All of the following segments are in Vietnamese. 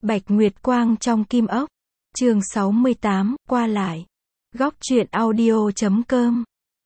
Bạch Nguyệt Quang trong Kim Ốc. Chương 68, qua lại. Góc truyện audio.com.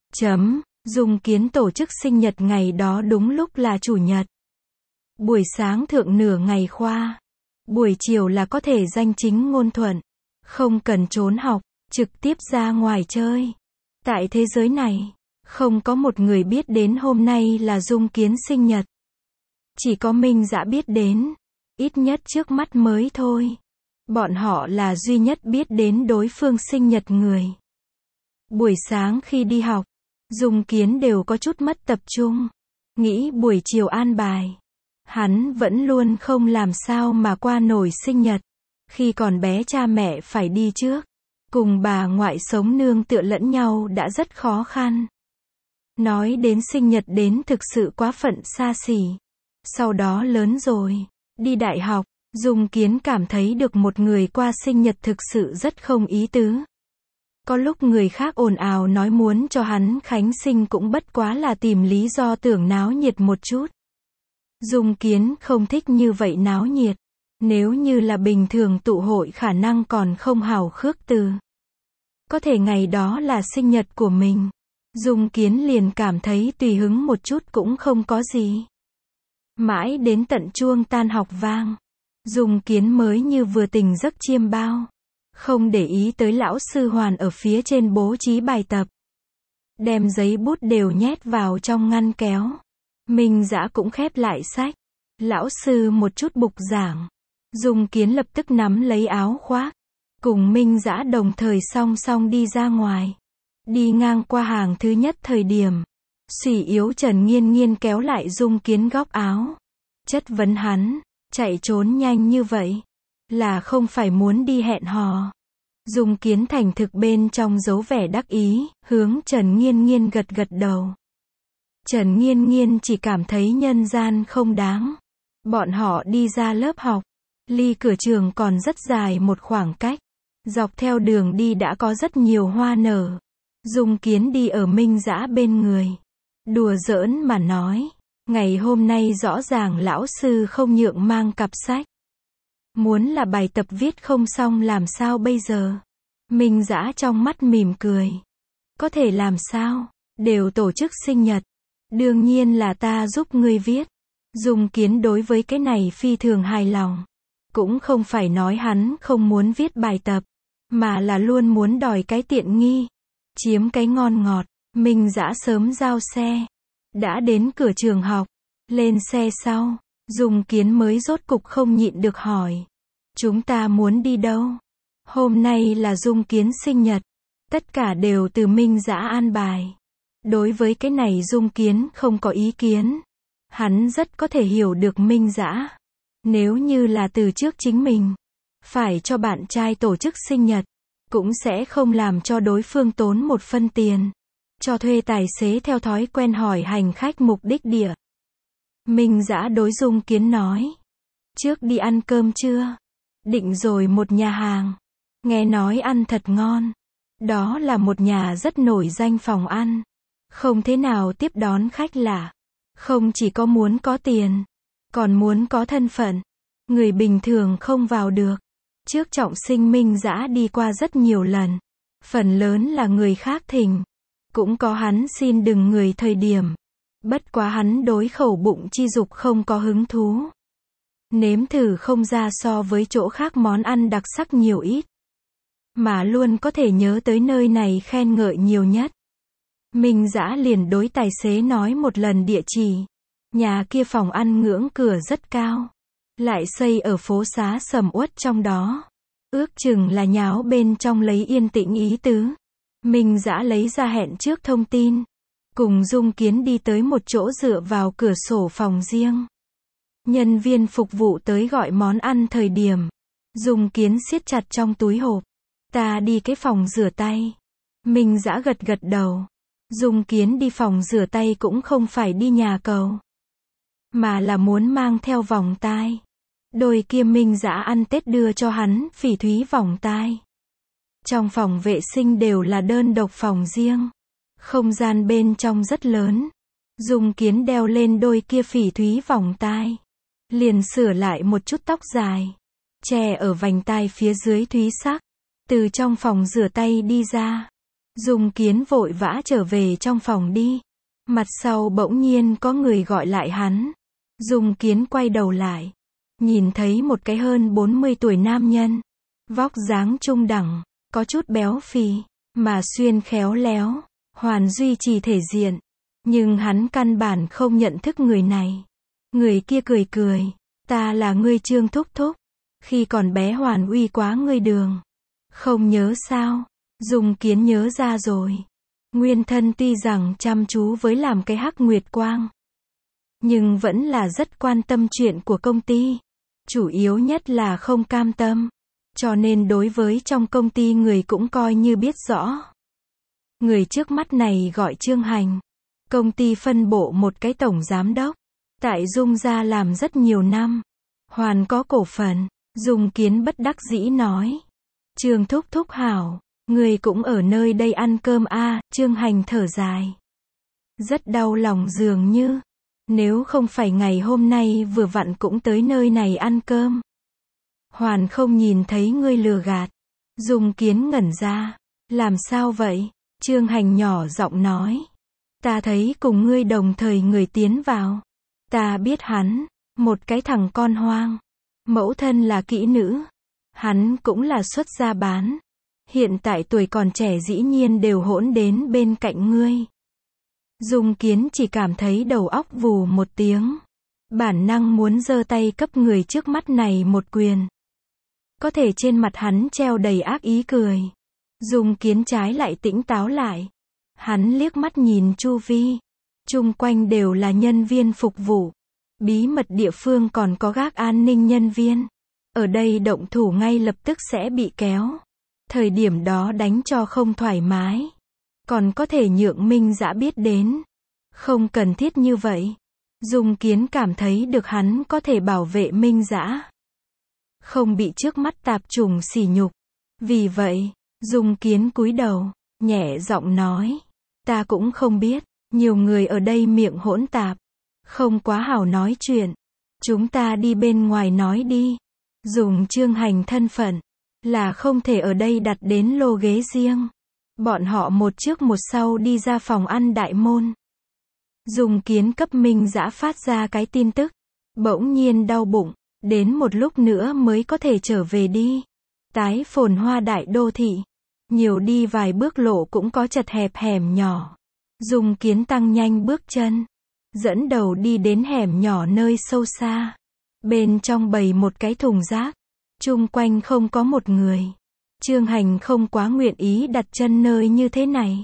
Dung Kiến tổ chức sinh nhật ngày đó đúng lúc là chủ nhật. Buổi sáng thượng nửa ngày khoa. Buổi chiều là có thể danh chính ngôn thuận. Không cần trốn học, trực tiếp ra ngoài chơi. Tại thế giới này, không có một người biết đến hôm nay là Dung Kiến sinh nhật. Chỉ có Minh Dã biết đến. Ít nhất trước mắt mới thôi. Bọn họ là duy nhất biết đến đối phương sinh nhật người. Buổi sáng khi đi học, Dung Kiến đều có chút mất tập trung. Nghĩ buổi chiều an bài. Hắn vẫn luôn không làm sao mà qua nổi sinh nhật. Khi còn bé cha mẹ phải đi trước. Cùng bà ngoại sống nương tựa lẫn nhau đã rất khó khăn. Nói đến sinh nhật đến thực sự quá phận xa xỉ. Sau đó lớn rồi, đi đại học, Dung Kiến cảm thấy được một người qua sinh nhật thực sự rất không ý tứ. Có lúc người khác ồn ào nói muốn cho hắn khánh sinh cũng bất quá là tìm lý do tưởng náo nhiệt một chút. Dung Kiến không thích như vậy náo nhiệt. Nếu như là bình thường tụ hội khả năng còn không hào khước từ. Có thể ngày đó là sinh nhật của mình. Dung Kiến liền cảm thấy tùy hứng một chút cũng không có gì. Mãi đến tận chuông tan học vang. Dung Kiến mới như vừa tỉnh giấc chiêm bao. Không để ý tới lão sư Hoàn ở phía trên bố trí bài tập. Đem giấy bút đều nhét vào trong ngăn kéo. Minh Dã cũng khép lại sách. Lão sư một chút bục giảng. Dung Kiến lập tức nắm lấy áo khoác. Cùng Minh Dã đồng thời song song đi ra ngoài. Đi ngang qua hàng thứ nhất thời điểm. Xủy yếu Trần Nghiên Nghiên kéo lại Dung Kiến góc áo. Chất vấn hắn, chạy trốn nhanh như vậy. Là không phải muốn đi hẹn hò. Dung Kiến thành thực bên trong dấu vẻ đắc ý, hướng Trần Nghiên Nghiên gật gật đầu. Trần Nghiên Nghiên chỉ cảm thấy nhân gian không đáng. Bọn họ đi ra lớp học. Ly cửa trường còn rất dài một khoảng cách. Dọc theo đường đi đã có rất nhiều hoa nở. Dung Kiến đi ở Minh Dã bên người. Đùa giỡn mà nói. Ngày hôm nay rõ ràng lão sư không nhượng mang cặp sách. Muốn là bài tập viết không xong làm sao bây giờ? Minh Dã trong mắt mỉm cười. Có thể làm sao? Đều tổ chức sinh nhật. Đương nhiên là ta giúp ngươi viết. Dung Kiến đối với cái này phi thường hài lòng. Cũng không phải nói hắn không muốn viết bài tập. Mà là luôn muốn đòi cái tiện nghi. Chiếm cái ngon ngọt. Minh Dã sớm giao xe. Đã đến cửa trường học. Lên xe sau. Dung Kiến mới rốt cục không nhịn được hỏi. Chúng ta muốn đi đâu? Hôm nay là Dung Kiến sinh nhật. Tất cả đều từ Minh Dã an bài. Đối với cái này Dung Kiến không có ý kiến. Hắn rất có thể hiểu được Minh Dã. Nếu như là từ trước chính mình. Phải cho bạn trai tổ chức sinh nhật. Cũng sẽ không làm cho đối phương tốn một phân tiền. Cho thuê tài xế theo thói quen hỏi hành khách mục đích địa. Minh Dã đối Dung Kiến nói. Trước đi ăn cơm chưa? Định rồi một nhà hàng. Nghe nói ăn thật ngon. Đó là một nhà rất nổi danh phòng ăn. Không thế nào tiếp đón khách lạ. Không chỉ có muốn có tiền. Còn muốn có thân phận. Người bình thường không vào được. Trước trọng sinh Minh Dã đi qua rất nhiều lần. Phần lớn là người khác thỉnh. Cũng có hắn xin đừng người thời điểm. Bất quá hắn đối khẩu bụng chi dục không có hứng thú. Nếm thử không ra so với chỗ khác món ăn đặc sắc nhiều ít. Mà luôn có thể nhớ tới nơi này khen ngợi nhiều nhất. Minh Dã liền đối tài xế nói một lần địa chỉ. Nhà kia phòng ăn ngưỡng cửa rất cao. Lại xây ở phố xá sầm uất trong đó. Ước chừng là nháo bên trong lấy yên tĩnh ý tứ. Minh Dã lấy ra hẹn trước thông tin. Cùng Dung Kiến đi tới một chỗ dựa vào cửa sổ phòng riêng. Nhân viên phục vụ tới gọi món ăn thời điểm. Dung Kiến siết chặt trong túi hộp. Ta đi cái phòng rửa tay. Minh Dã gật gật đầu. Dung Kiến đi phòng rửa tay cũng không phải đi nhà cầu. Mà là muốn mang theo vòng tai. Đôi kia Minh Dã ăn Tết đưa cho hắn phỉ thúy vòng tai. Trong phòng vệ sinh đều là đơn độc phòng riêng. Không gian bên trong rất lớn. Dung Kiến đeo lên đôi kia phỉ thúy vòng tai. Liền sửa lại một chút tóc dài. che ở vành tai phía dưới thúy sắc. Từ trong phòng rửa tay đi ra. Dung Kiến vội vã trở về trong phòng đi. Mặt sau bỗng nhiên có người gọi lại hắn. Dung Kiến quay đầu lại. Nhìn thấy một cái hơn 40 tuổi nam nhân. Vóc dáng trung đẳng, có chút béo phì, mà xuyên khéo léo, hoàn duy trì thể diện. Nhưng hắn căn bản không nhận thức người này. Người kia cười cười. Ta là ngươi Trương thúc thúc. Khi còn bé Hoàn uy quá ngươi đường. Không nhớ sao? Dung Kiến nhớ ra rồi. Nguyên thân tuy rằng chăm chú với làm cái hắc nguyệt quang, nhưng vẫn là rất quan tâm chuyện của công ty. Chủ yếu nhất là không cam tâm. Cho nên đối với trong công ty người cũng coi như biết rõ. Người trước mắt này gọi Trương Hành. Công ty phân bộ một cái tổng giám đốc. Tại Dung gia làm rất nhiều năm. Hoàn có cổ phần. Dung Kiến bất đắc dĩ nói. Trương thúc thúc hảo. Người cũng ở nơi đây ăn cơm a. Trương Hành thở dài. Rất đau lòng dường như. Nếu không phải ngày hôm nay vừa vặn cũng tới nơi này ăn cơm. Hoàn không nhìn thấy ngươi lừa gạt. Dung Kiến ngẩn ra. Làm sao vậy? Trương Hành nhỏ giọng nói. Ta thấy cùng ngươi đồng thời người tiến vào. Ta biết hắn. Một cái thằng con hoang. Mẫu thân là kỹ nữ. Hắn cũng là xuất gia bán. Hiện tại tuổi còn trẻ dĩ nhiên đều hỗn đến bên cạnh ngươi. Dung Kiến chỉ cảm thấy đầu óc vù một tiếng. Bản năng muốn giơ tay cấp người trước mắt này một quyền. Có thể trên mặt hắn treo đầy ác ý cười. Dung Kiến trái lại tỉnh táo lại. Hắn liếc mắt nhìn chu vi. Chung quanh đều là nhân viên phục vụ. Bí mật địa phương còn có gác an ninh nhân viên. Ở đây động thủ ngay lập tức sẽ bị kéo. Thời điểm đó đánh cho không thoải mái. Còn có thể nhượng Minh Dã biết đến. Không cần thiết như vậy. Dung Kiến cảm thấy được hắn có thể bảo vệ Minh Dã. Không bị trước mắt tạp chủng sỉ nhục. Vì vậy, Dung Kiến cúi đầu, nhẹ giọng nói. Ta cũng không biết, nhiều người ở đây miệng hỗn tạp. Không quá hảo nói chuyện. Chúng ta đi bên ngoài nói đi. Dùng Trương Hành thân phận, là không thể ở đây đặt đến lô ghế riêng. Bọn họ một trước một sau đi ra phòng ăn đại môn. Dung Kiến cấp Minh Dã phát ra cái tin tức. Bỗng nhiên đau bụng. Đến một lúc nữa mới có thể trở về đi. Tái phồn hoa đại đô thị. Nhiều đi vài bước lộ cũng có chật hẹp hẻm nhỏ. Dung Kiến tăng nhanh bước chân. Dẫn đầu đi đến hẻm nhỏ nơi sâu xa. Bên trong bày một cái thùng rác. Chung quanh không có một người. Trương Hành không quá nguyện ý đặt chân nơi như thế này.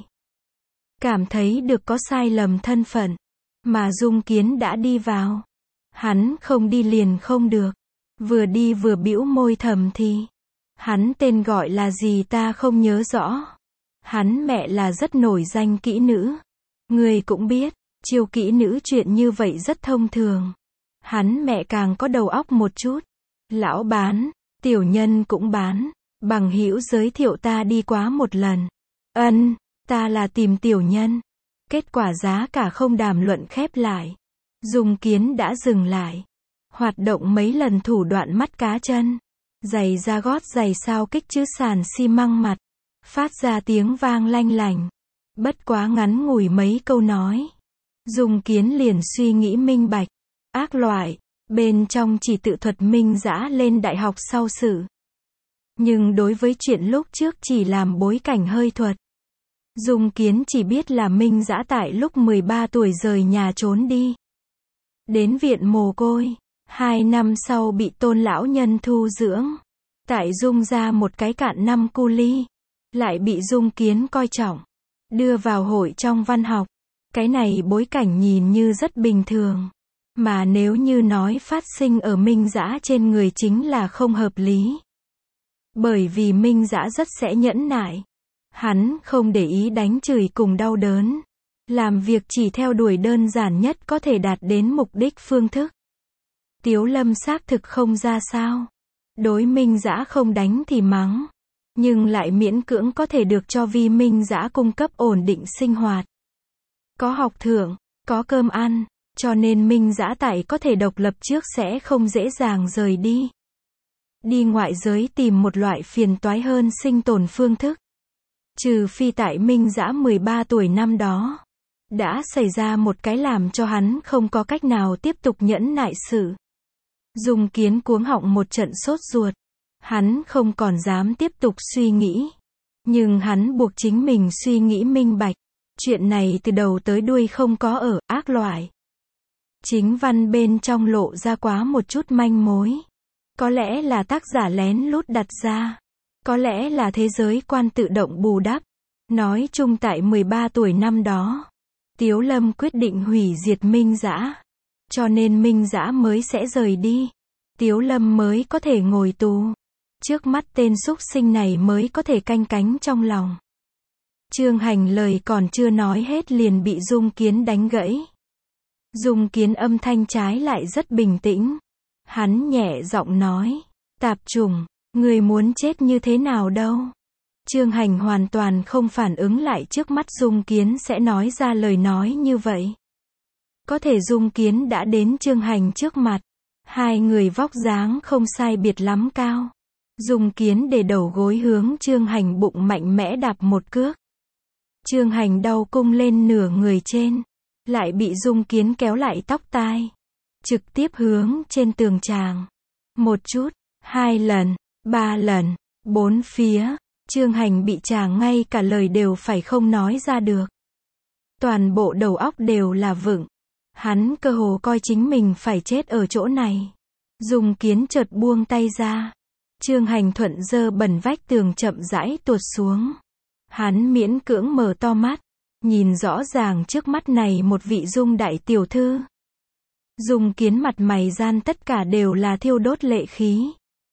Cảm thấy được có sai lầm thân phận. Mà Dung Kiến đã đi vào. Hắn không đi liền không được. Vừa đi vừa bĩu môi thầm thì. Hắn tên gọi là gì ta không nhớ rõ. Hắn mẹ là rất nổi danh kỹ nữ. Người cũng biết, chiêu kỹ nữ chuyện như vậy rất thông thường. Hắn mẹ càng có đầu óc một chút. Lão bán, tiểu nhân cũng bán. Bằng hữu giới thiệu ta đi quá một lần. Ân, ta là tìm tiểu nhân. Kết quả giá cả không đàm luận khép lại. Dung Kiến đã dừng lại. Hoạt động mấy lần thủ đoạn mắt cá chân. Giày da gót giày sao kích chứ sàn xi măng mặt. Phát ra tiếng vang lanh lành. Bất quá ngắn ngủi mấy câu nói. Dung Kiến liền suy nghĩ minh bạch. Ác loại. Bên trong chỉ tự thuật Minh Dã lên đại học sau sự. Nhưng đối với chuyện lúc trước chỉ làm bối cảnh hơi thuật. Dung Kiến chỉ biết là Minh Dã tại lúc 13 tuổi rời nhà trốn đi. Đến viện mồ côi. 2 năm sau bị Tôn lão nhân thu dưỡng. Tại Dung ra một cái cạn năm cu ly. Lại bị Dung Kiến coi trọng. Đưa vào hội trong văn học. Cái này bối cảnh nhìn như rất bình thường. Mà nếu như nói phát sinh ở Minh Dã trên người chính là không hợp lý. Bởi vì Minh Dã rất sẽ nhẫn nại. Hắn không để ý đánh chửi cùng đau đớn. Làm việc chỉ theo đuổi đơn giản nhất có thể đạt đến mục đích phương thức. Tiếu Lâm xác thực không ra sao. Đối Minh Dã không đánh thì mắng. Nhưng lại miễn cưỡng có thể được cho Vi Minh Dã cung cấp ổn định sinh hoạt. Có học thưởng, có cơm ăn. Cho nên Minh Dã tại có thể độc lập trước sẽ không dễ dàng rời đi. đi ngoại giới tìm một loại phiền toái hơn sinh tồn phương thức. Trừ phi tại Minh Dã 13 tuổi năm đó, đã xảy ra một cái làm cho hắn không có cách nào tiếp tục nhẫn nại sự. Dung Kiến cuống họng một trận sốt ruột. Hắn không còn dám tiếp tục suy nghĩ. Nhưng hắn buộc chính mình suy nghĩ minh bạch. Chuyện này từ đầu tới đuôi không có ở ác loại. Chính văn bên trong lộ ra quá một chút manh mối. Có lẽ là tác giả lén lút đặt ra. Có lẽ là thế giới quan tự động bù đắp. Nói chung tại 13 tuổi năm đó, Tiếu Lâm quyết định hủy diệt Minh Dã. Cho nên Minh Dã mới sẽ rời đi. Tiếu Lâm mới có thể ngồi tù. Trước mắt tên súc sinh này mới có thể canh cánh trong lòng. Trương Hành lời còn chưa nói hết liền bị Dung Kiến đánh gãy. Dung Kiến âm thanh trái lại rất bình tĩnh. Hắn nhẹ giọng nói, tạp chủng, người muốn chết như thế nào đâu. Trương Hành hoàn toàn không phản ứng lại trước mắt Dung Kiến sẽ nói ra lời nói như vậy. Có thể Dung Kiến đã đến Trương Hành trước mặt. Hai người vóc dáng không sai biệt lắm cao. Dung Kiến để đầu gối hướng Trương Hành bụng mạnh mẽ đạp một cước. Trương Hành đau cung lên nửa người trên. Lại bị Dung Kiến kéo lại tóc tai. Trực tiếp hướng trên tường tràng. Một chút, 2 lần, 3 lần, 4 phía. Trương Hành bị chàng ngay cả lời đều phải không nói ra được. Toàn bộ đầu óc đều là vựng. Hắn cơ hồ coi chính mình phải chết ở chỗ này. Dung Kiến chợt buông tay ra. Trương Hành thuận dơ bẩn vách tường chậm rãi tuột xuống. Hắn miễn cưỡng mở to mắt. Nhìn rõ ràng trước mắt này một vị Dung đại tiểu thư. Dung Kiến mặt mày gian tất cả đều là thiêu đốt lệ khí.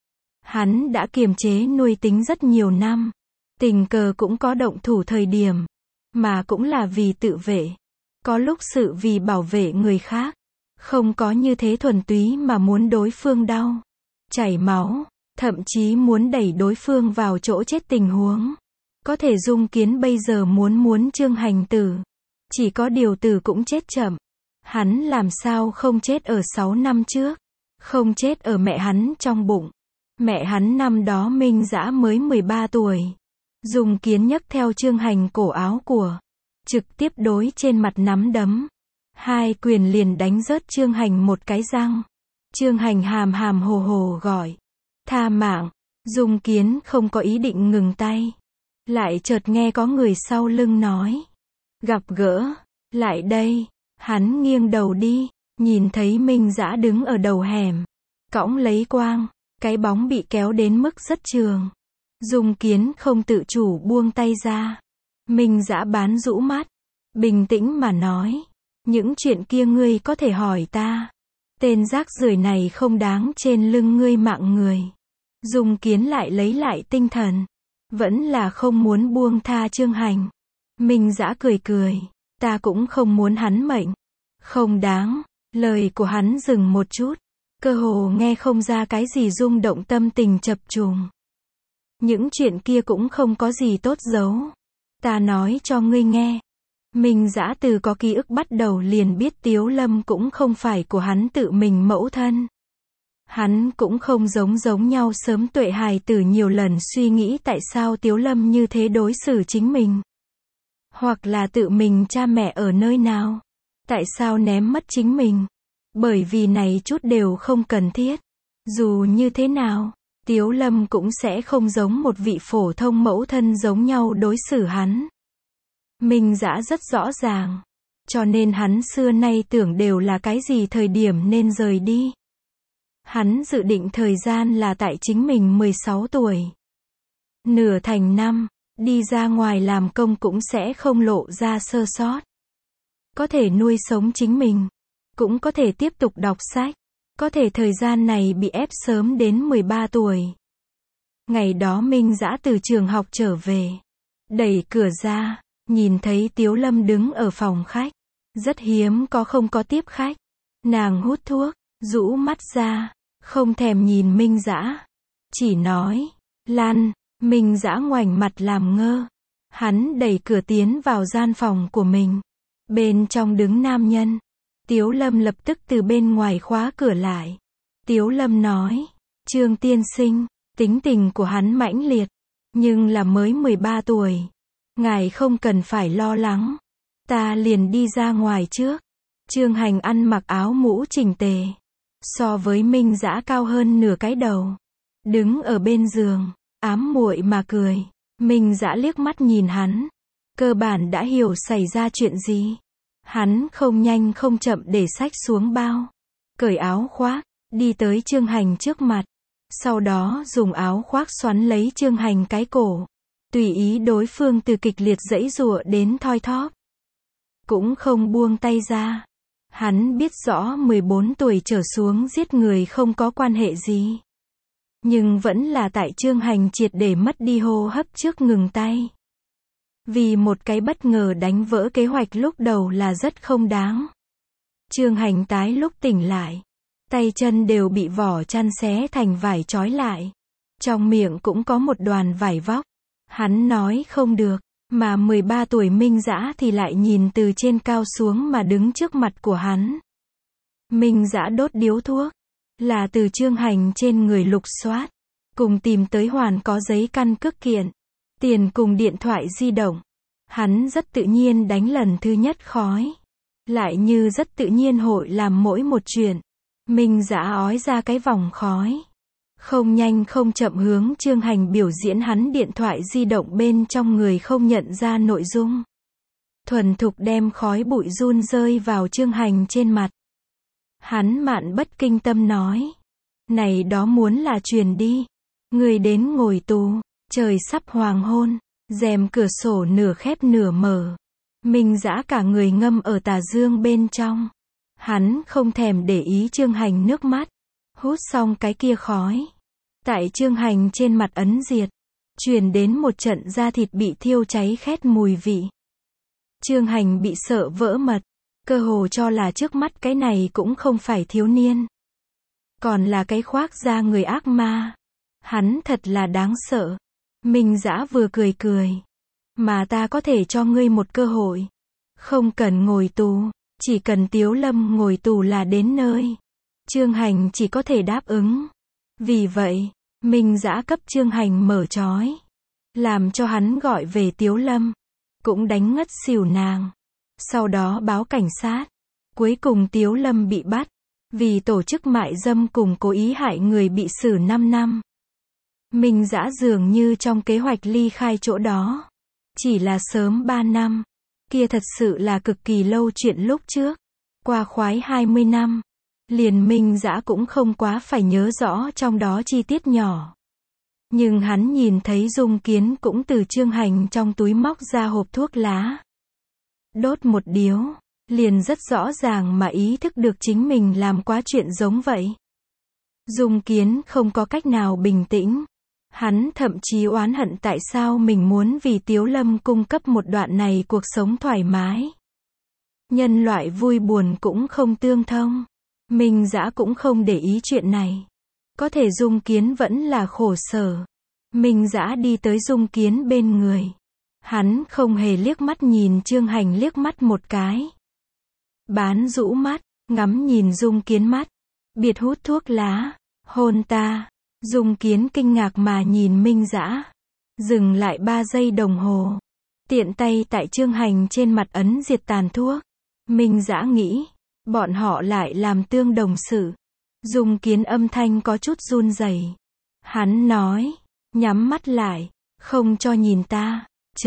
Hắn đã kiềm chế nuôi tính rất nhiều năm. Tình cờ cũng có động thủ thời điểm. Mà cũng là vì tự vệ. Có lúc sự vì bảo vệ người khác. Không có như thế thuần túy mà muốn đối phương đau. Chảy máu. Thậm chí muốn đẩy đối phương vào chỗ chết tình huống. Có thể Dung Kiến bây giờ muốn Trương Hành tử. Chỉ có điều tử cũng chết chậm. Hắn làm sao không chết ở 6 năm trước. Không chết ở mẹ hắn trong bụng. Mẹ hắn năm đó Minh Dã mới 13 tuổi. Dung Kiến nhấc theo Trương Hành cổ áo của. Trực tiếp đối trên mặt nắm đấm. Hai quyền liền đánh rớt Trương Hành một cái răng. Trương Hành hàm hàm hồ hồ gọi. Tha mạng. Dung Kiến không có ý định ngừng tay. Lại chợt nghe có người sau lưng nói. Gặp gỡ. Lại đây. Hắn nghiêng đầu đi. Nhìn thấy Minh Dã đứng ở đầu hẻm. Cõng lấy quang. Cái bóng bị kéo đến mức rất trường. Dung Kiến không tự chủ buông tay ra. Minh Dã bán rũ mắt. Bình tĩnh mà nói. Những chuyện kia ngươi có thể hỏi ta. Tên rác rưởi này không đáng trên lưng ngươi mạng người. Dung Kiến lại lấy lại tinh thần. Vẫn là không muốn buông tha Trương Hành. Minh Dã cười cười. Ta cũng không muốn hắn mệnh. Không đáng. Lời của hắn dừng một chút. Cơ hồ nghe không ra cái gì rung động tâm tình chập trùng. Những chuyện kia cũng không có gì tốt giấu. Ta nói cho ngươi nghe. Minh Dã từ có ký ức bắt đầu liền biết Tiếu Lâm cũng không phải của hắn tự mình mẫu thân. Hắn cũng không giống nhau sớm tuệ hài tử nhiều lần suy nghĩ tại sao Tiếu Lâm như thế đối xử chính mình. Hoặc là tự mình cha mẹ ở nơi nào. Tại sao ném mất chính mình. Bởi vì này chút đều không cần thiết. Dù như thế nào, Tiếu Lâm cũng sẽ không giống một vị phổ thông mẫu thân giống nhau đối xử hắn. Minh Dã rất rõ ràng. Cho nên hắn xưa nay tưởng đều là cái gì thời điểm nên rời đi. Hắn dự định thời gian là tại chính mình 16 tuổi. Nửa thành năm, đi ra ngoài làm công cũng sẽ không lộ ra sơ sót. Có thể nuôi sống chính mình. Cũng có thể tiếp tục đọc sách. Có thể thời gian này bị ép sớm đến 13 tuổi. Ngày đó Minh Dã từ trường học trở về. Đẩy cửa ra, nhìn thấy Tiếu Lâm đứng ở phòng khách. Rất hiếm không có tiếp khách. Nàng hút thuốc, rũ mắt ra, không thèm nhìn Minh Dã. Chỉ nói, Lan, Minh Dã ngoảnh mặt làm ngơ. Hắn đẩy cửa tiến vào gian phòng của mình. Bên trong đứng nam nhân. Tiếu Lâm lập tức từ bên ngoài khóa cửa lại. Tiếu Lâm nói, Trương tiên sinh, tính tình của hắn mãnh liệt, nhưng là mới 13 tuổi. Ngài không cần phải lo lắng. Ta liền đi ra ngoài trước. Trương Hành ăn mặc áo mũ chỉnh tề. So với Minh Dã cao hơn nửa cái đầu. Đứng ở bên giường, ám muội mà cười. Minh Dã liếc mắt nhìn hắn. Cơ bản đã hiểu xảy ra chuyện gì. Hắn không nhanh không chậm để xách xuống bao. Cởi áo khoác, đi tới Trương Hành trước mặt. Sau đó dùng áo khoác xoắn lấy Trương Hành cái cổ. Tùy ý đối phương từ kịch liệt giãy giụa đến thoi thóp. Cũng không buông tay ra. Hắn biết rõ 14 tuổi trở xuống giết người không có quan hệ gì. Nhưng vẫn là tại Trương Hành triệt để mất đi hô hấp trước ngừng tay. Vì một cái bất ngờ đánh vỡ kế hoạch lúc đầu là rất không đáng. Trương Hành tái lúc tỉnh lại. Tay chân đều bị vỏ chăn xé thành vải trói lại. Trong miệng cũng có một đoàn vải vóc. Hắn nói không được, mà 13 tuổi Minh Dã thì lại nhìn từ trên cao xuống mà đứng trước mặt của hắn. Minh Dã đốt điếu thuốc, là từ Trương Hành trên người lục soát, cùng tìm tới hoàn có giấy căn cước kiện, tiền cùng điện thoại di động. Hắn rất tự nhiên đánh lần thứ nhất khói, lại như rất tự nhiên hội làm mỗi một chuyện. Minh Dã ói ra cái vòng khói. Không nhanh không chậm hướng Trương Hành biểu diễn hắn điện thoại di động bên trong người không nhận ra nội dung. Thuần thục đem khói bụi run rơi vào Trương Hành trên mặt. Hắn mạn bất kinh tâm nói. Này đó muốn là truyền đi. Người đến ngồi tù. Trời sắp hoàng hôn. Rèm cửa sổ nửa khép nửa mở. Minh Dã cả người ngâm ở tà dương bên trong. Hắn không thèm để ý Trương Hành nước mắt. Hút xong cái kia khói. Tại Trương Hành trên mặt ấn diệt. Truyền đến một trận da thịt bị thiêu cháy khét mùi vị. Trương Hành bị sợ vỡ mật. Cơ hồ cho là trước mắt cái này cũng không phải thiếu niên. Còn là cái khoác da người ác ma. Hắn thật là đáng sợ. Minh Dã vừa cười cười. Mà ta có thể cho ngươi một cơ hội. Không cần ngồi tù. Chỉ cần Tiếu Lâm ngồi tù là đến nơi. Trương Hành chỉ có thể đáp ứng. Vì vậy, Minh Dã cấp Trương Hành mở trói. Làm cho hắn gọi về Tiếu Lâm. Cũng đánh ngất xỉu nàng. Sau đó báo cảnh sát. Cuối cùng Tiếu Lâm bị bắt. Vì tổ chức mại dâm cùng cố ý hại người bị xử 5 năm. Minh Dã dường như trong kế hoạch ly khai chỗ đó. Chỉ là sớm 3 năm. Kia thật sự là cực kỳ lâu chuyện lúc trước. Qua khoái 20 năm. Liền Minh Dã cũng không quá phải nhớ rõ trong đó chi tiết nhỏ. Nhưng hắn nhìn thấy Dung Kiến cũng từ Trương Hành trong túi móc ra hộp thuốc lá. Đốt một điếu. Liền rất rõ ràng mà ý thức được chính mình làm quá chuyện giống vậy. Dung Kiến không có cách nào bình tĩnh. Hắn thậm chí oán hận tại sao mình muốn vì Tiếu Lâm cung cấp một đoạn này cuộc sống thoải mái. Nhân loại vui buồn cũng không tương thông. Minh Dã cũng không để ý chuyện này. Có thể Dung Kiến vẫn là khổ sở. Minh Dã đi tới Dung Kiến bên người. Hắn không hề liếc mắt nhìn Trương Hành liếc mắt một cái. Bán rũ mắt, ngắm nhìn Dung Kiến mắt. Biệt hút thuốc lá. Hôn ta. Dung Kiến kinh ngạc mà nhìn Minh Dã. Dừng lại 3 giây đồng hồ. Tiện tay tại Trương Hành trên mặt ấn diệt tàn thuốc. Minh Dã nghĩ. Bọn họ lại làm tương đồng sự. Dung Kiến âm thanh có chút run rẩy. Hắn nói. Nhắm mắt lại. Không cho nhìn ta.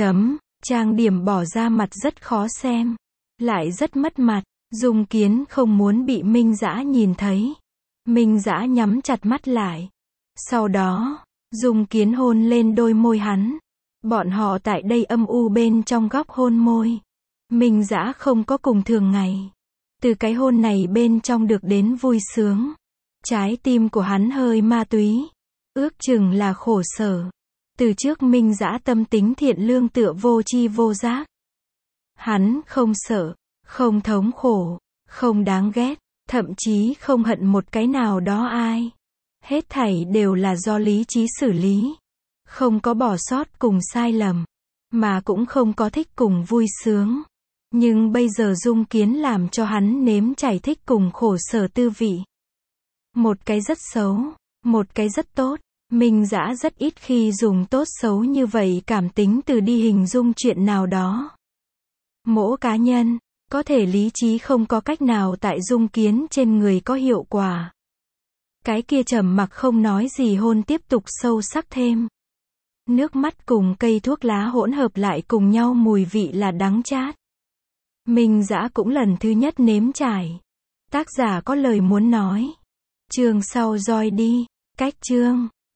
Trang điểm bỏ ra mặt rất khó xem. Lại rất mất mặt. Dung Kiến không muốn bị Minh Dã nhìn thấy. Minh Dã nhắm chặt mắt lại. Sau đó, Dung Kiến hôn lên đôi môi hắn. Bọn họ tại đây âm u bên trong góc hôn môi. Minh Dã không có cùng thường ngày. Từ cái hôn này bên trong được đến vui sướng. Trái tim của hắn hơi ma túy. Ước chừng là khổ sở. Từ trước Minh Dã tâm tính thiện lương tựa vô tri vô giác. Hắn không sợ, không thống khổ, không đáng ghét, thậm chí không hận một cái nào đó ai. Hết thảy đều là do lý trí xử lý. Không có bỏ sót cùng sai lầm. Mà cũng không có thích cùng vui sướng. Nhưng bây giờ Dung Kiến làm cho hắn nếm trải thích cùng khổ sở tư vị. Một cái rất xấu. Một cái rất tốt. Minh Dã rất ít khi dùng tốt xấu như vậy cảm tính từ đi hình dung chuyện nào đó. Mỗi cá nhân, có thể lý trí không có cách nào tại dung kiến trên người có hiệu quả. Cái kia trầm mặc không nói gì hôn tiếp tục sâu sắc thêm. Nước mắt cùng cây thuốc lá hỗn hợp lại cùng nhau mùi vị là đắng chát. Minh Dã cũng lần thứ nhất nếm trải. Tác giả có lời muốn nói. Chương sau roi đi. Cách chương.